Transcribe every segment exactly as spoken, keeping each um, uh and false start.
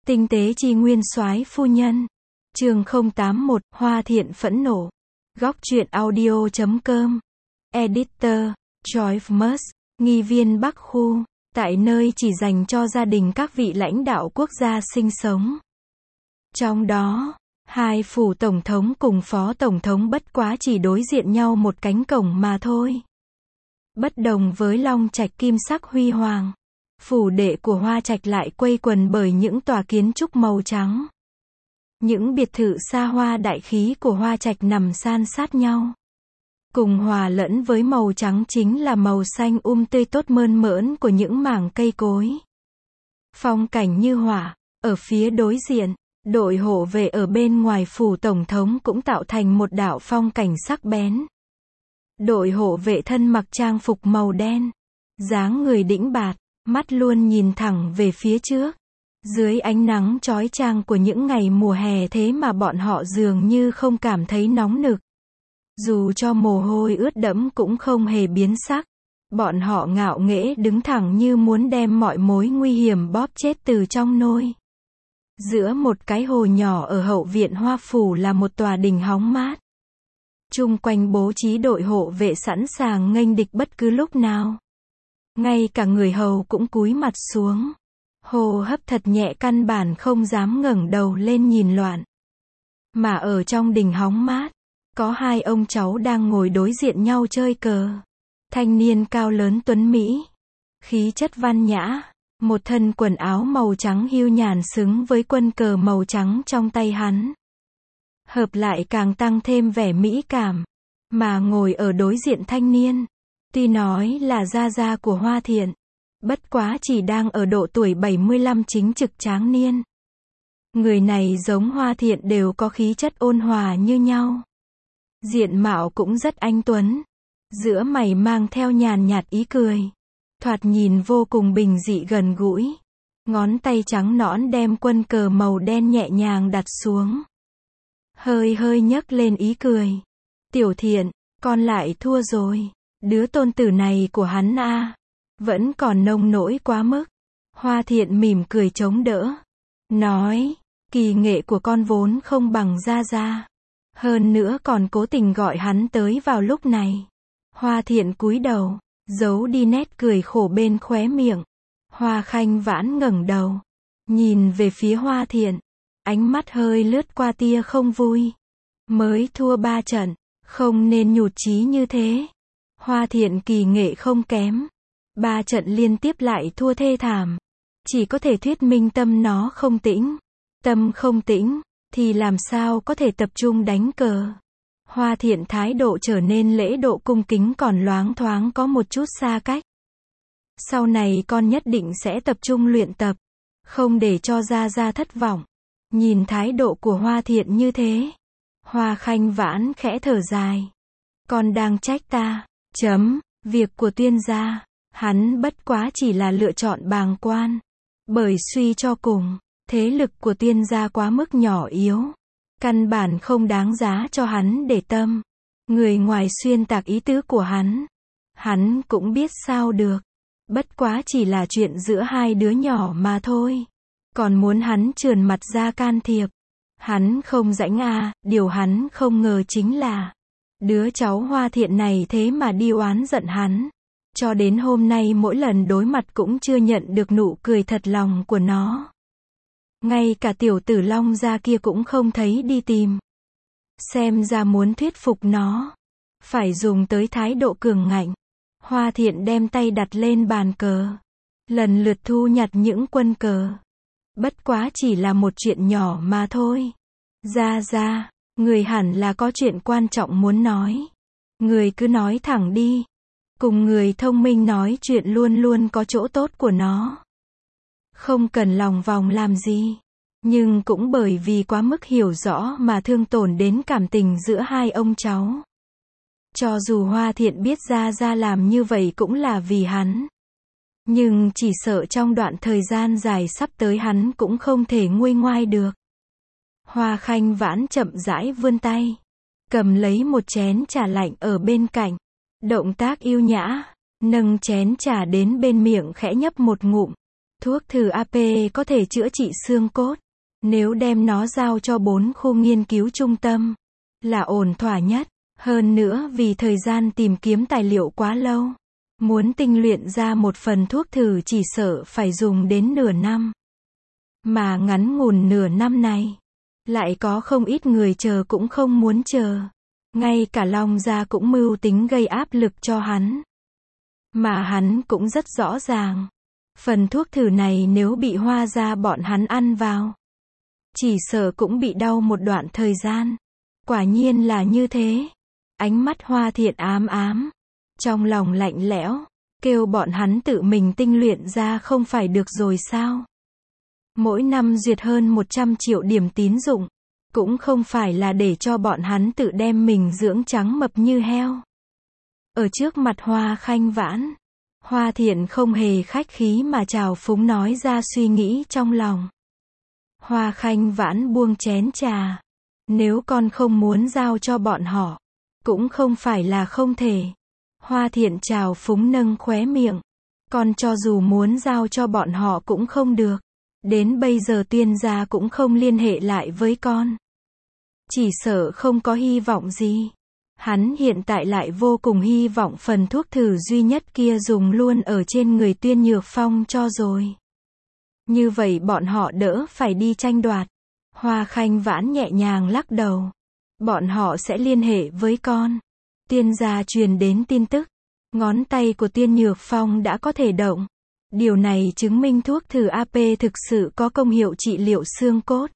Tinh tế chi nguyên soái phu nhân. Chương không tám mốt, Hoa Thiện phẫn nộ. Góc truyện audio chấm com. Editor, Joyce Murs, nghi viên Bắc Khu, tại nơi chỉ dành cho gia đình các vị lãnh đạo quốc gia sinh sống. Trong đó, hai phủ tổng thống cùng phó tổng thống bất quá chỉ đối diện nhau một cánh cổng mà thôi. Bất đồng với Long Trạch kim sắc huy hoàng, phủ đệ của Hoa Trạch lại quây quần bởi những tòa kiến trúc màu trắng. Những biệt thự xa hoa đại khí của Hoa Trạch nằm san sát nhau. Cùng hòa lẫn với màu trắng chính là màu xanh um tươi tốt mơn mởn của những mảng cây cối. Phong cảnh như họa. Ở phía đối diện, đội hộ vệ ở bên ngoài phủ tổng thống cũng tạo thành một đạo phong cảnh sắc bén. Đội hộ vệ thân mặc trang phục màu đen, dáng người đĩnh bạt, mắt luôn nhìn thẳng về phía trước. Dưới ánh nắng chói chang của những ngày mùa hè thế mà bọn họ dường như không cảm thấy nóng nực. Dù cho mồ hôi ướt đẫm cũng không hề biến sắc. Bọn họ ngạo nghễ đứng thẳng như muốn đem mọi mối nguy hiểm bóp chết từ trong nôi. Giữa một cái hồ nhỏ ở hậu viện Hoa Phủ là một tòa đình hóng mát. Chung quanh bố trí đội hộ vệ sẵn sàng nghênh địch bất cứ lúc nào. Ngay cả người hầu cũng cúi mặt xuống. Hô hấp thật nhẹ, căn bản không dám ngẩng đầu lên nhìn loạn. Mà ở trong đình hóng mát, có hai ông cháu đang ngồi đối diện nhau chơi cờ. Thanh niên cao lớn tuấn Mỹ, khí chất văn nhã, một thân quần áo màu trắng hiu nhàn xứng với quân cờ màu trắng trong tay hắn. Hợp lại càng tăng thêm vẻ mỹ cảm. Mà ngồi ở đối diện thanh niên, tuy nói là gia gia của Hoa Thiện, bất quá chỉ đang ở độ tuổi bảy mươi lăm chính trực tráng niên. Người này giống Hoa Thiện đều có khí chất ôn hòa như nhau. Diện mạo cũng rất anh tuấn. Giữa mày mang theo nhàn nhạt ý cười. Thoạt nhìn vô cùng bình dị gần gũi. Ngón tay trắng nõn đem quân cờ màu đen nhẹ nhàng đặt xuống. Hơi hơi nhấc lên ý cười. Tiểu Thiện, con lại thua rồi. Đứa tôn tử này của hắn a, vẫn còn nông nỗi quá mức. Hoa Thiện mỉm cười chống đỡ. Nói, kỳ nghệ của con vốn không bằng gia gia. Hơn nữa còn cố tình gọi hắn tới vào lúc này. Hoa Thiện cúi đầu, giấu đi nét cười khổ bên khóe miệng. Hoa Khanh Vãn ngẩng đầu, nhìn về phía Hoa Thiện. Ánh mắt hơi lướt qua tia không vui. Mới thua ba trận, không nên nhụt chí như thế. Hoa Thiện kỳ nghệ không kém. Ba trận liên tiếp lại thua thê thảm. Chỉ có thể thuyết minh tâm nó không tĩnh. Tâm không tĩnh, thì làm sao có thể tập trung đánh cờ. Hoa Thiện thái độ trở nên lễ độ cung kính còn loáng thoáng có một chút xa cách. Sau này con nhất định sẽ tập trung luyện tập. Không để cho gia gia thất vọng. Nhìn thái độ của Hoa Thiện như thế. Hoa Khanh Vãn khẽ thở dài. Con đang trách ta. Chấm, việc của Tuyên gia. Hắn bất quá chỉ là lựa chọn bàng quan. Bởi suy cho cùng, thế lực của Tuyên gia quá mức nhỏ yếu. Căn bản không đáng giá cho hắn để tâm. Người ngoài xuyên tạc ý tứ của hắn. Hắn cũng biết sao được. Bất quá chỉ là chuyện giữa hai đứa nhỏ mà thôi. Còn muốn hắn trườn mặt ra can thiệp. Hắn không rãnh à, điều hắn không ngờ chính là đứa cháu Hoa Thiện này thế mà đi oán giận hắn. Cho đến hôm nay mỗi lần đối mặt cũng chưa nhận được nụ cười thật lòng của nó. Ngay cả tiểu tử Long gia kia cũng không thấy đi tìm. Xem ra muốn thuyết phục nó, phải dùng tới thái độ cường ngạnh. Hoa Thiện đem tay đặt lên bàn cờ. Lần lượt thu nhặt những quân cờ. Bất quá chỉ là một chuyện nhỏ mà thôi. Gia gia, người hẳn là có chuyện quan trọng muốn nói. Người cứ nói thẳng đi. Cùng người thông minh nói chuyện luôn luôn có chỗ tốt của nó. Không cần lòng vòng làm gì. Nhưng cũng bởi vì quá mức hiểu rõ mà thương tổn đến cảm tình giữa hai ông cháu. Cho dù Hoa Thiện biết gia gia làm như vậy cũng là vì hắn. Nhưng chỉ sợ trong đoạn thời gian dài sắp tới hắn cũng không thể nguôi ngoai được. Hoa Khanh Vãn chậm rãi vươn tay. Cầm lấy một chén trà lạnh ở bên cạnh. Động tác yêu nhã. Nâng chén trà đến bên miệng khẽ nhấp một ngụm. Thuốc thử a pê có thể chữa trị xương cốt. Nếu đem nó giao cho bốn khu nghiên cứu trung tâm, là ổn thỏa nhất. Hơn nữa vì thời gian tìm kiếm tài liệu quá lâu. Muốn tinh luyện ra một phần thuốc thử chỉ sợ phải dùng đến nửa năm. Mà ngắn ngủn nửa năm này, lại có không ít người chờ cũng không muốn chờ. Ngay cả Long Gia cũng mưu tính gây áp lực cho hắn. Mà hắn cũng rất rõ ràng. Phần thuốc thử này nếu bị Hoa Gia bọn hắn ăn vào, chỉ sợ cũng bị đau một đoạn thời gian. Quả nhiên là như thế. Ánh mắt Hoa Thiện ám ám. Trong lòng lạnh lẽo. Kêu bọn hắn tự mình tinh luyện ra không phải được rồi sao? Mỗi năm duyệt hơn một trăm triệu điểm tín dụng. Cũng không phải là để cho bọn hắn tự đem mình dưỡng trắng mập như heo. Ở trước mặt Hoa Khanh Vãn, Hoa Thiện không hề khách khí mà trào phúng nói ra suy nghĩ trong lòng. Hoa Khanh Vãn buông chén trà. Nếu con không muốn giao cho bọn họ, cũng không phải là không thể. Hoa Thiện trào phúng nâng khóe miệng. Con cho dù muốn giao cho bọn họ cũng không được. Đến bây giờ Tuyên gia cũng không liên hệ lại với con. Chỉ sợ không có hy vọng gì. Hắn hiện tại lại vô cùng hy vọng phần thuốc thử duy nhất kia dùng luôn ở trên người Tuyên Nhược Phong cho rồi. Như vậy bọn họ đỡ phải đi tranh đoạt. Hoa Khanh Vãn nhẹ nhàng lắc đầu. Bọn họ sẽ liên hệ với con. Tuyên gia truyền đến tin tức. Ngón tay của Tuyên Nhược Phong đã có thể động. Điều này chứng minh thuốc thử a pê thực sự có công hiệu trị liệu xương cốt.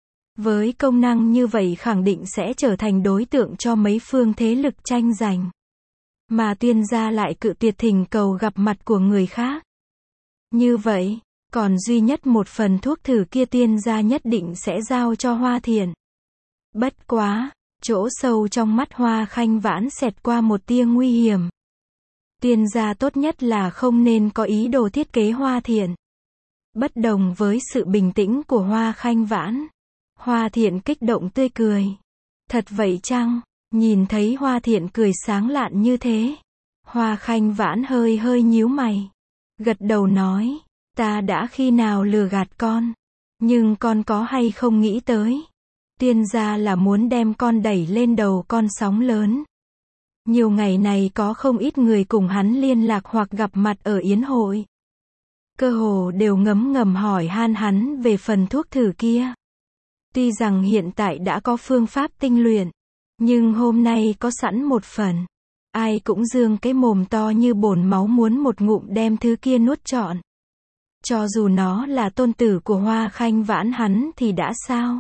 Với công năng như vậy khẳng định sẽ trở thành đối tượng cho mấy phương thế lực tranh giành. Mà Tuyên gia lại cự tuyệt thỉnh cầu gặp mặt của người khác. Như vậy, còn duy nhất một phần thuốc thử kia Tuyên gia nhất định sẽ giao cho Hoa Thiện. Bất quá, chỗ sâu trong mắt Hoa Khanh Vãn xẹt qua một tia nguy hiểm. Tuyên gia tốt nhất là không nên có ý đồ thiết kế Hoa Thiện. Bất đồng với sự bình tĩnh của Hoa Khanh Vãn, Hoa Thiện kích động tươi cười. Thật vậy chăng? Nhìn thấy Hoa Thiện cười sáng lạn như thế, Hoa Khanh Vãn hơi hơi nhíu mày. Gật đầu nói, ta đã khi nào lừa gạt con. Nhưng con có hay không nghĩ tới. Tuyên gia là muốn đem con đẩy lên đầu con sóng lớn. Nhiều ngày này có không ít người cùng hắn liên lạc hoặc gặp mặt ở yến hội. Cơ hồ đều ngấm ngầm hỏi han hắn về phần thuốc thử kia. Tuy rằng hiện tại đã có phương pháp tinh luyện, nhưng hôm nay có sẵn một phần. Ai cũng dương cái mồm to như bồn máu muốn một ngụm đem thứ kia nuốt trọn. Cho dù nó là tôn tử của Hoa Khanh Vãn hắn thì đã sao?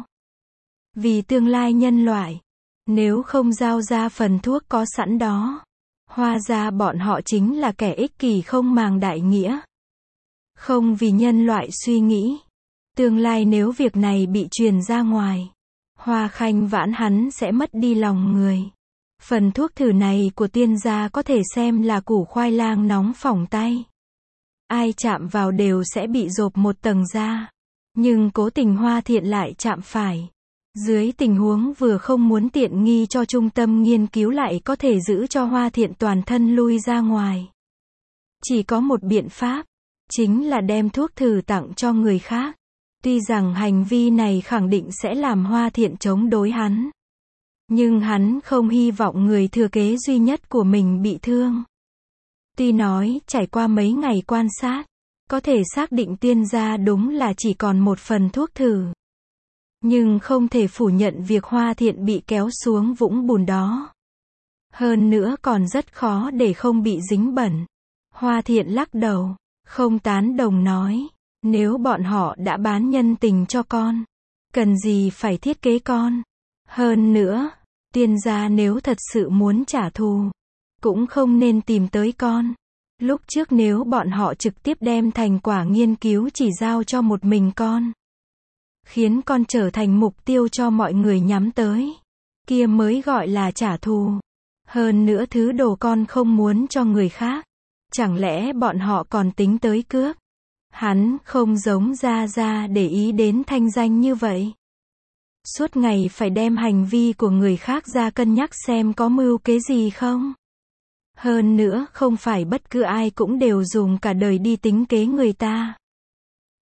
Vì tương lai nhân loại, nếu không giao ra phần thuốc có sẵn đó, Hoa gia bọn họ chính là kẻ ích kỷ không màng đại nghĩa. Không vì nhân loại suy nghĩ. Tương lai nếu việc này bị truyền ra ngoài, Hoa Khanh Vãn hắn sẽ mất đi lòng người. Phần thuốc thử này của Tuyên gia có thể xem là củ khoai lang nóng phỏng tay. Ai chạm vào đều sẽ bị rộp một tầng da. Nhưng cố tình Hoa Thiện lại chạm phải. Dưới tình huống vừa không muốn tiện nghi cho trung tâm nghiên cứu lại có thể giữ cho Hoa Thiện toàn thân lui ra ngoài. Chỉ có một biện pháp, chính là đem thuốc thử tặng cho người khác. Tuy rằng hành vi này khẳng định sẽ làm Hoa Thiện chống đối hắn. Nhưng hắn không hy vọng người thừa kế duy nhất của mình bị thương. Tuy nói, trải qua mấy ngày quan sát, có thể xác định Tuyên gia đúng là chỉ còn một phần thuốc thử. Nhưng không thể phủ nhận việc Hoa Thiện bị kéo xuống vũng bùn đó. Hơn nữa còn rất khó để không bị dính bẩn. Hoa Thiện lắc đầu, không tán đồng nói, nếu bọn họ đã bán nhân tình cho con, cần gì phải thiết kế con. Hơn nữa, Tuyên gia nếu thật sự muốn trả thù, cũng không nên tìm tới con. Lúc trước nếu bọn họ trực tiếp đem thành quả nghiên cứu chỉ giao cho một mình con, khiến con trở thành mục tiêu cho mọi người nhắm tới, kia mới gọi là trả thù. Hơn nữa thứ đồ con không muốn cho người khác, chẳng lẽ bọn họ còn tính tới cướp? Hắn không giống Gia Gia để ý đến thanh danh như vậy. Suốt ngày phải đem hành vi của người khác ra cân nhắc xem có mưu kế gì không. Hơn nữa không phải bất cứ ai cũng đều dùng cả đời đi tính kế người ta.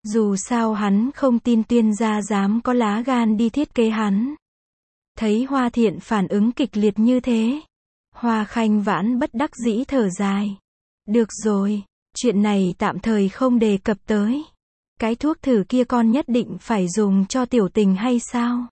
Dù sao hắn không tin Tuyên gia dám có lá gan đi thiết kế hắn. Thấy Hoa Thiện phản ứng kịch liệt như thế, Hoa Khanh Vãn bất đắc dĩ thở dài. Được rồi, chuyện này tạm thời không đề cập tới. Cái thuốc thử kia con nhất định phải dùng cho Tiểu Tình hay sao?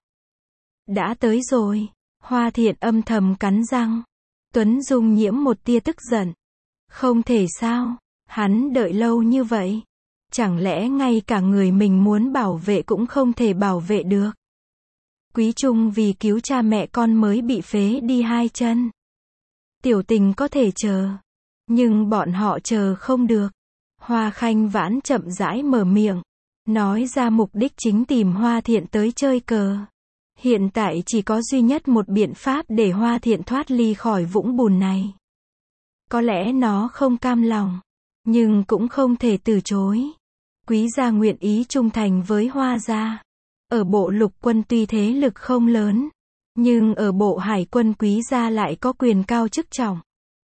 Đã tới rồi. Hoa Thiện âm thầm cắn răng. Tuấn Dung nhiễm một tia tức giận. Không thể sao, hắn đợi lâu như vậy. Chẳng lẽ ngay cả người mình muốn bảo vệ cũng không thể bảo vệ được? Quý Trung vì cứu cha mẹ con mới bị phế đi hai chân. Tiểu Tình có thể chờ, nhưng bọn họ chờ không được. Hoa Khanh Vãn chậm rãi mở miệng, nói ra mục đích chính tìm Hoa Thiện tới chơi cờ. Hiện tại chỉ có duy nhất một biện pháp để Hoa Thiện thoát ly khỏi vũng bùn này. Có lẽ nó không cam lòng, nhưng cũng không thể từ chối. Quý gia nguyện ý trung thành với Hoa gia. Ở bộ lục quân tuy thế lực không lớn, nhưng ở bộ hải quân Quý gia lại có quyền cao chức trọng.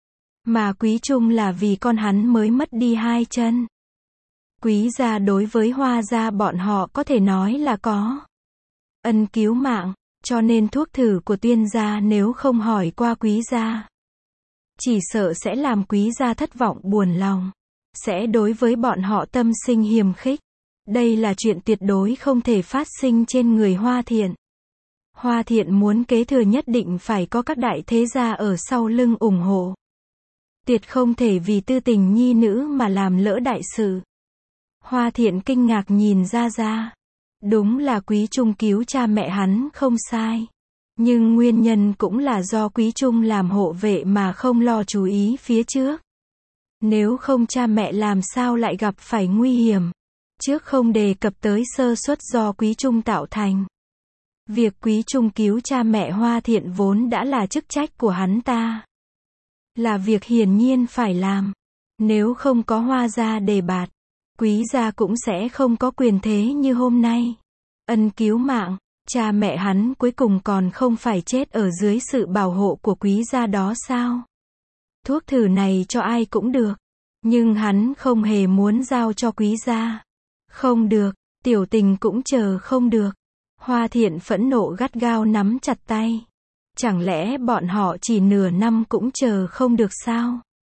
Mà Quý Trung là vì con hắn mới mất đi hai chân. Quý gia đối với Hoa gia bọn họ có thể nói là có ân cứu mạng, cho nên thuốc thử của Tuyên gia nếu không hỏi qua Quý gia, chỉ sợ sẽ làm Quý gia thất vọng buồn lòng, sẽ đối với bọn họ tâm sinh hiềm khích. Đây là chuyện tuyệt đối không thể phát sinh trên người Hoa Thiện. Hoa Thiện muốn kế thừa nhất định phải có các đại thế gia ở sau lưng ủng hộ. Tuyệt không thể vì tư tình nhi nữ mà làm lỡ đại sự. Hoa Thiện kinh ngạc nhìn ra ra. Đúng là Quý Trung cứu cha mẹ hắn không sai. Nhưng nguyên nhân cũng là do Quý Trung làm hộ vệ mà không lo chú ý phía trước. Nếu không cha mẹ làm sao lại gặp phải nguy hiểm. Trước không đề cập tới sơ suất do Quý Trung tạo thành. Việc Quý Trung cứu cha mẹ Hoa Thiện vốn đã là chức trách của hắn ta. Là việc hiển nhiên phải làm. Nếu không có Hoa gia đề bạt, Quý gia cũng sẽ không có quyền thế như hôm nay. Ân cứu mạng, cha mẹ hắn cuối cùng còn không phải chết ở dưới sự bảo hộ của Quý gia đó sao? Thuốc thử này cho ai cũng được, nhưng hắn không hề muốn giao cho Quý gia. Không được, Tiểu Tình cũng chờ không được. Hoa Thiện phẫn nộ gắt gao nắm chặt tay. Chẳng lẽ bọn họ chỉ nửa năm cũng chờ không được sao?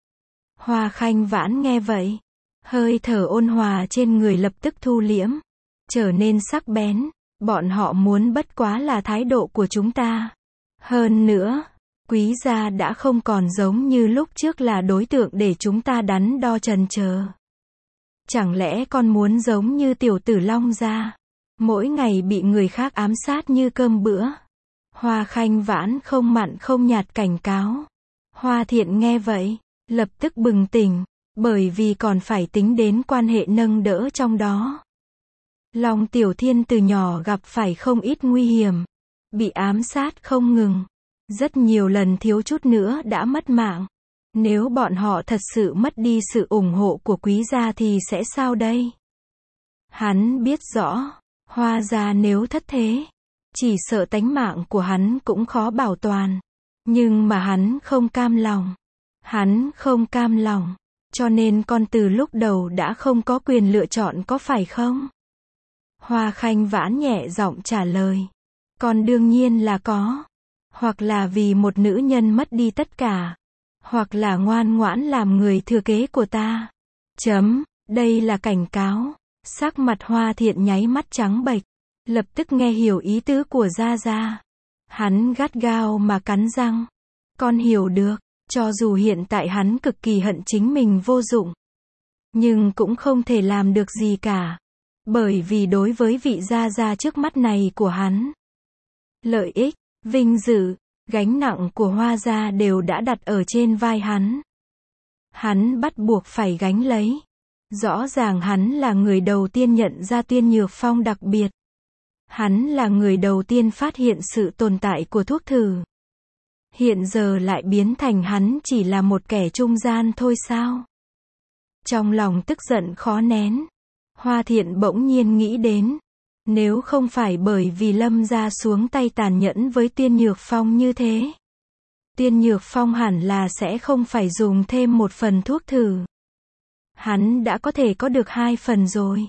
Hoa Khanh Vãn nghe vậy, hơi thở ôn hòa trên người lập tức thu liễm, trở nên sắc bén. Bọn họ muốn bất quá là thái độ của chúng ta. Hơn nữa, Quý gia đã không còn giống như lúc trước là đối tượng để chúng ta đắn đo chần chờ. Chẳng lẽ con muốn giống như tiểu tử Long gia, mỗi ngày bị người khác ám sát như cơm bữa? Hoa Khanh Vãn không mặn không nhạt cảnh cáo. Hoa Thiện nghe vậy, lập tức bừng tỉnh, bởi vì còn phải tính đến quan hệ nâng đỡ trong đó. Long Tiểu Thiên từ nhỏ gặp phải không ít nguy hiểm, bị ám sát không ngừng, rất nhiều lần thiếu chút nữa đã mất mạng. Nếu bọn họ thật sự mất đi sự ủng hộ của Quý gia thì sẽ sao đây? Hắn biết rõ, Hoa gia nếu thất thế, chỉ sợ tánh mạng của hắn cũng khó bảo toàn. Nhưng mà hắn không cam lòng. Hắn không cam lòng, cho nên con từ lúc đầu đã không có quyền lựa chọn có phải không? Hoa Khanh Vãn nhẹ giọng trả lời. Con đương nhiên là có. Hoặc là vì một nữ nhân mất đi tất cả. Hoặc là ngoan ngoãn làm người thừa kế của ta. Chấm, đây là cảnh cáo. Sắc mặt Hoa Thiện nháy mắt trắng bệch. Lập tức nghe hiểu ý tứ của Gia Gia. Hắn gắt gao mà cắn răng. Con hiểu được, cho dù hiện tại hắn cực kỳ hận chính mình vô dụng. Nhưng cũng không thể làm được gì cả. Bởi vì đối với vị Gia Gia trước mắt này của hắn, lợi ích, vinh dự, gánh nặng của Hoa gia đều đã đặt ở trên vai hắn. Hắn bắt buộc phải gánh lấy. Rõ ràng hắn là người đầu tiên nhận ra Tuyên Nhược Phong đặc biệt. Hắn là người đầu tiên phát hiện sự tồn tại của thuốc thử. Hiện giờ lại biến thành hắn chỉ là một kẻ trung gian thôi sao? Trong lòng tức giận khó nén, Hoa Thiện bỗng nhiên nghĩ đến, nếu không phải bởi vì Lâm gia xuống tay tàn nhẫn với Tuyên Nhược Phong như thế, Tuyên Nhược Phong hẳn là sẽ không phải dùng thêm một phần thuốc thử. Hắn đã có thể có được hai phần rồi.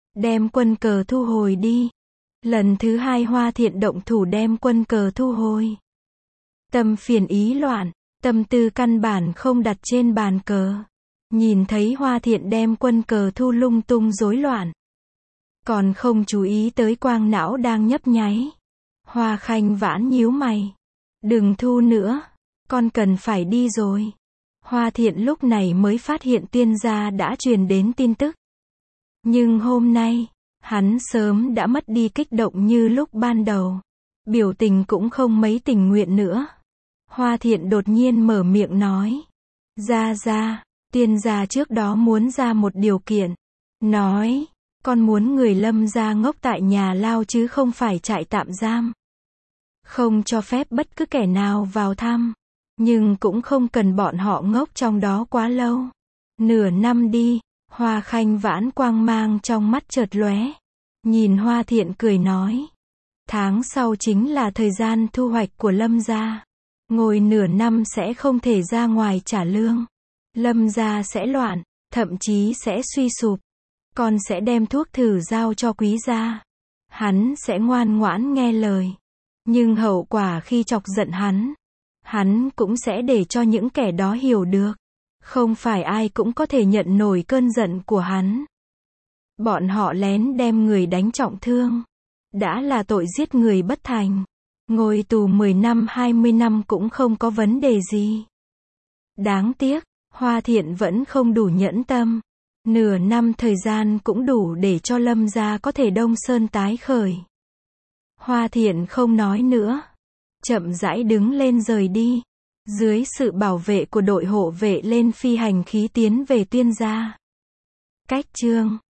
Đem quân cờ thu hồi đi. Lần thứ hai Hoa Thiện động thủ đem quân cờ thu hồi. Tâm phiền ý loạn, tâm tư căn bản không đặt trên bàn cờ. Nhìn thấy Hoa Thiện đem quân cờ thu lung tung rối loạn. Còn không chú ý tới quang não đang nhấp nháy. Hoa Khanh Vãn nhíu mày. Đừng thu nữa, con cần phải đi rồi. Hoa Thiện lúc này mới phát hiện tiên gia đã truyền đến tin tức. Nhưng hôm nay, hắn sớm đã mất đi kích động như lúc ban đầu. Biểu tình cũng không mấy tình nguyện nữa. Hoa Thiện đột nhiên mở miệng nói. Gia gia, tiên gia trước đó muốn ra một điều kiện. Nói, con muốn người Lâm gia ngốc tại nhà lao chứ không phải trại tạm giam. Không cho phép bất cứ kẻ nào vào thăm. Nhưng cũng không cần bọn họ ngốc trong đó quá lâu. Nửa năm đi, Hoa Khanh Vãn quang mang trong mắt chợt lóe. Nhìn Hoa Thiện cười nói. Tháng sau chính là thời gian thu hoạch của Lâm gia. Ngồi nửa năm sẽ không thể ra ngoài trả lương. Lâm gia sẽ loạn, thậm chí sẽ suy sụp. Con sẽ đem thuốc thử giao cho quý gia. Hắn sẽ ngoan ngoãn nghe lời. Nhưng hậu quả khi chọc giận hắn, hắn cũng sẽ để cho những kẻ đó hiểu được. Không phải ai cũng có thể nhận nổi cơn giận của hắn. Bọn họ lén đem người đánh trọng thương. Đã là tội giết người bất thành. Ngồi tù mười năm hai mươi năm cũng không có vấn đề gì. Đáng tiếc, Hoa Thiện vẫn không đủ nhẫn tâm. Nửa năm thời gian cũng đủ để cho Lâm gia có thể đông sơn tái khởi. Hoa Thiện không nói nữa. Chậm rãi đứng lên rời đi. Dưới sự bảo vệ của đội hộ vệ lên phi hành khí tiến về tiên gia. Cách chương